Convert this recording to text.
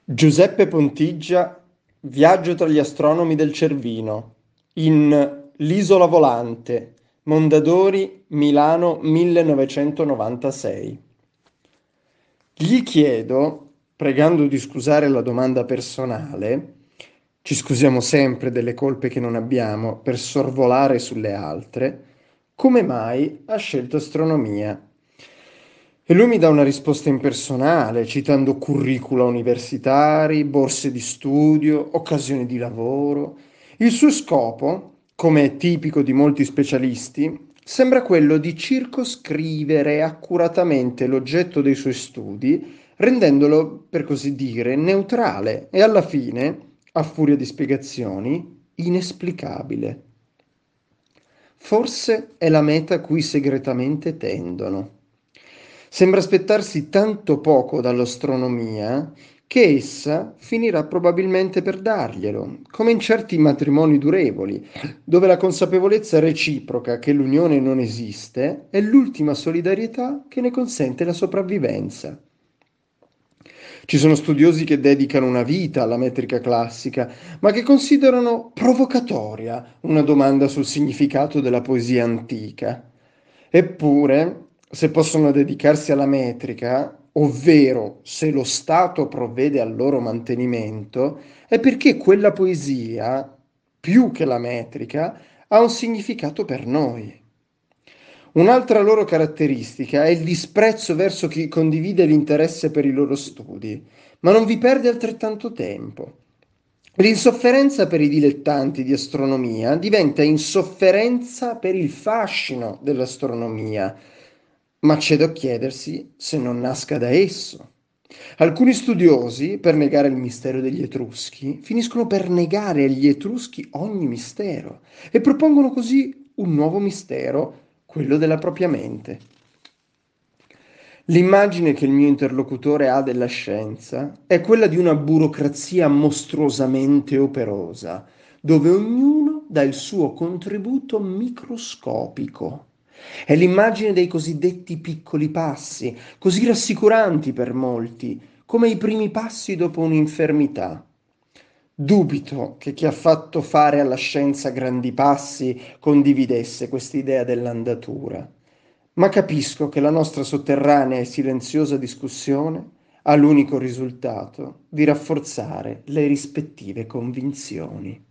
Giuseppe Pontiggia, Viaggio tra gli astronomi del Cervino, in L'isola volante, Mondadori, Milano 1996. Gli chiedo, pregando di scusare la domanda personale, ci scusiamo sempre delle colpe che non abbiamo per sorvolare sulle altre, come mai ha scelto astronomia? E lui mi dà una risposta impersonale, citando curricula universitari, borse di studio, occasioni di lavoro. Il suo scopo, come è tipico di molti specialisti, sembra quello di circoscrivere accuratamente l'oggetto dei suoi studi, rendendolo, per così dire, neutrale e alla fine, a furia di spiegazioni, inesplicabile. Forse è la meta a cui segretamente tendono. Sembra aspettarsi tanto poco dall'astronomia che essa finirà probabilmente per darglielo, come in certi matrimoni durevoli, dove la consapevolezza reciproca che l'unione non esiste è l'ultima solidarietà che ne consente la sopravvivenza. Ci sono studiosi che dedicano una vita alla metrica classica, ma che considerano provocatoria una domanda sul significato della poesia antica. Eppure, se possono dedicarsi alla metrica, ovvero se lo Stato provvede al loro mantenimento, è perché quella poesia, più che la metrica, ha un significato per noi. Un'altra loro caratteristica è il disprezzo verso chi condivide l'interesse per i loro studi, ma non vi perde altrettanto tempo. L'insofferenza per i dilettanti di astronomia diventa insofferenza per il fascino dell'astronomia, ma c'è da chiedersi se non nasca da esso. Alcuni studiosi, per negare il mistero degli Etruschi, finiscono per negare agli Etruschi ogni mistero e propongono così un nuovo mistero, quello della propria mente. L'immagine che il mio interlocutore ha della scienza è quella di una burocrazia mostruosamente operosa, dove ognuno dà il suo contributo microscopico. È l'immagine dei cosiddetti piccoli passi, così rassicuranti per molti, come i primi passi dopo un'infermità. Dubito che chi ha fatto fare alla scienza grandi passi condividesse quest'idea dell'andatura, ma capisco che la nostra sotterranea e silenziosa discussione ha l'unico risultato di rafforzare le rispettive convinzioni.